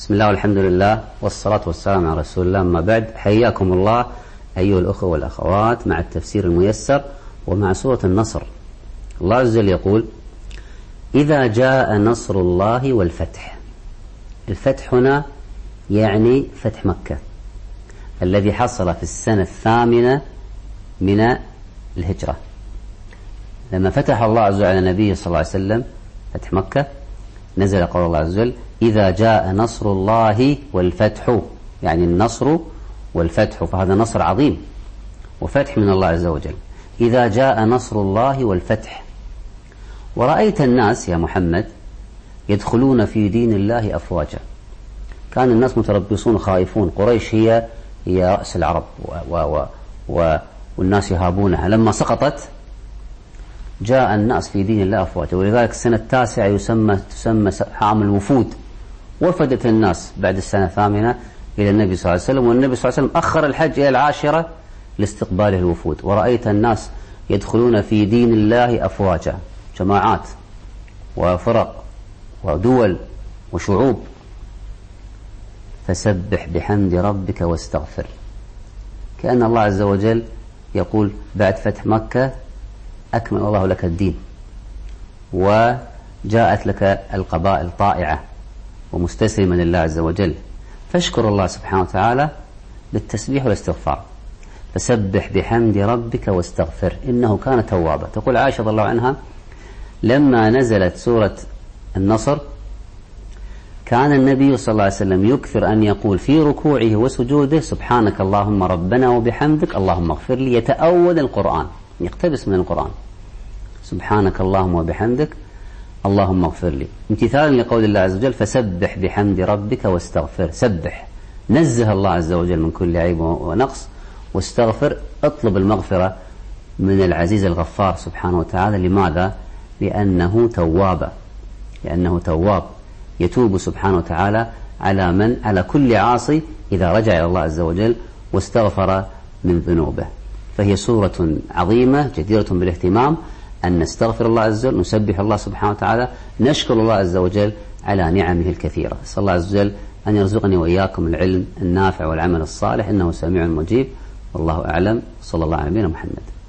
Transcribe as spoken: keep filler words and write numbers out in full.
بسم الله والحمد لله والصلاة والسلام على رسول الله. أما بعد، حياكم الله أيها الأخوة والأخوات مع التفسير الميسر ومع سورة النصر. الله عز وجل يقول: إذا جاء نصر الله والفتح. الفتح هنا يعني فتح مكة الذي حصل في السنة الثامنة من الهجرة، لما فتح الله عز وجل على نبيه صلى الله عليه وسلم فتح مكة، نزل قول الله عز وجل: إذا جاء نصر الله والفتح، يعني النصر والفتح، فهذا نصر عظيم وفتح من الله عز وجل. إذا جاء نصر الله والفتح ورأيت الناس يا محمد يدخلون في دين الله أفواجا. كان الناس متربصون خائفون، قريش هي هي رأس العرب و و و والناس يهابونها. لما سقطت جاء الناس في دين الله أفواجا، ولذلك السنة التاسعة يسمى تسمى عام الوفود. وفدت الناس بعد السنة الثامنة إلى النبي صلى الله عليه وسلم، والنبي صلى الله عليه وسلم أخر الحج إلى العاشرة لاستقباله الوفود. ورأيت الناس يدخلون في دين الله أفواجا، جماعات وفرق ودول وشعوب. فسبح بحمد ربك واستغفر. كأن الله عز وجل يقول بعد فتح مكة أكمل الله لك الدين، وجاءت لك القبائل طائعة ومستسلمة لله عز وجل، فاشكر الله سبحانه وتعالى بالتسبيح والاستغفار. فسبح بحمد ربك واستغفر إنه كان توابا. تقول عائشة رضي الله عنها: لما نزلت سورة النصر كان النبي صلى الله عليه وسلم يكثر أن يقول في ركوعه وسجوده: سبحانك اللهم ربنا وبحمدك اللهم اغفر لي، يتأول القرآن، يقتبس من القرآن. سبحانك اللهم وبحمدك اللهم اغفر لي، امتثالا لقول الله عز وجل: فسبح بحمد ربك واستغفر. سبح، نزه الله عز وجل من كل عيب ونقص، واستغفر، اطلب المغفرة من العزيز الغفار سبحانه وتعالى. لماذا؟ لأنه تواب، لأنه تواب يتوب سبحانه وتعالى على من؟ على كل عاصي إذا رجع إلى الله عز وجل واستغفر من ذنوبه. فهي سورة عظيمة جديرة بالاهتمام، أن نستغفر الله عز وجل، نسبح الله سبحانه وتعالى، نشكر الله عز وجل على نعمه الكثيرة. أسأل الله عز وجل أن يرزقني وإياكم العلم النافع والعمل الصالح، إنه سميع مجيب. والله أعلم. صلى الله على نبينا محمد.